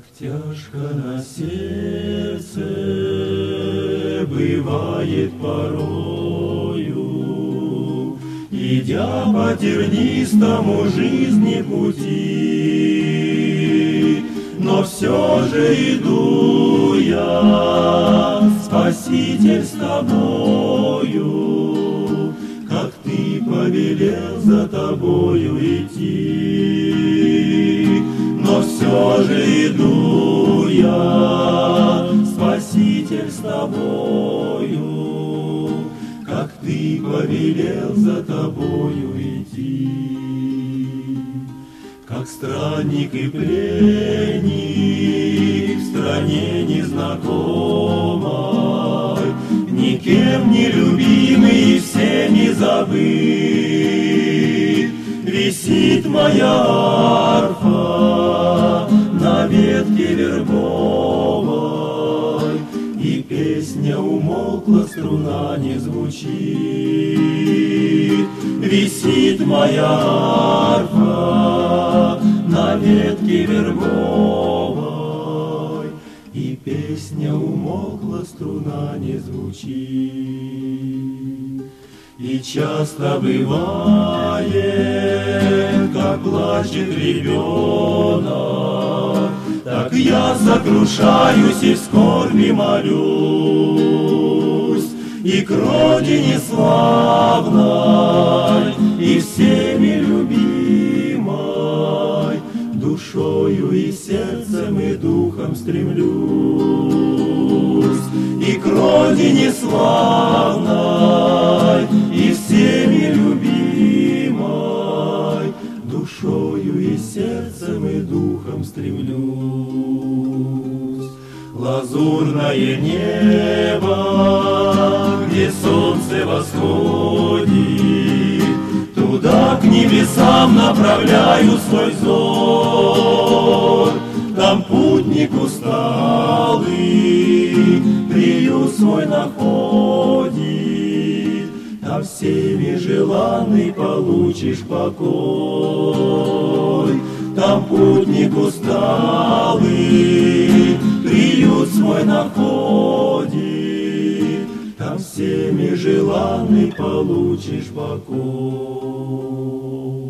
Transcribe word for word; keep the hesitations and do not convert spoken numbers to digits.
Тяжко на сердце бывает порою, идя по тернистому жизни пути, но все же иду я, Спаситель, с тобою, как ты повелел за тобою идти. Но все же иду я, Спаситель, с тобою, как ты повелел за тобою идти. Как странник и пленник в стране незнакомой, никем не любимый и всеми забыт, висит моя арфа на ветке вербовой, и песня умолкла, струна не звучит. Висит моя арфа на ветке вербовой, и песня умолкла, струна не звучит. И часто бывает, как плачет ребенок, так я сокрушаюсь и в скорби молюсь, и к родине славной, и всеми любимой, душою и сердцем и духом стремлюсь, и к родине славной, и всеми любимой, душою и сердцем и духом стремлюсь. Лазурное небо, где солнце восходит, туда к небесам направляю свой взор. Там путник усталый приют свой находит, там всеми желанный получишь покой. Там путник усталый приют свой находит, там всеми желанный получишь покой.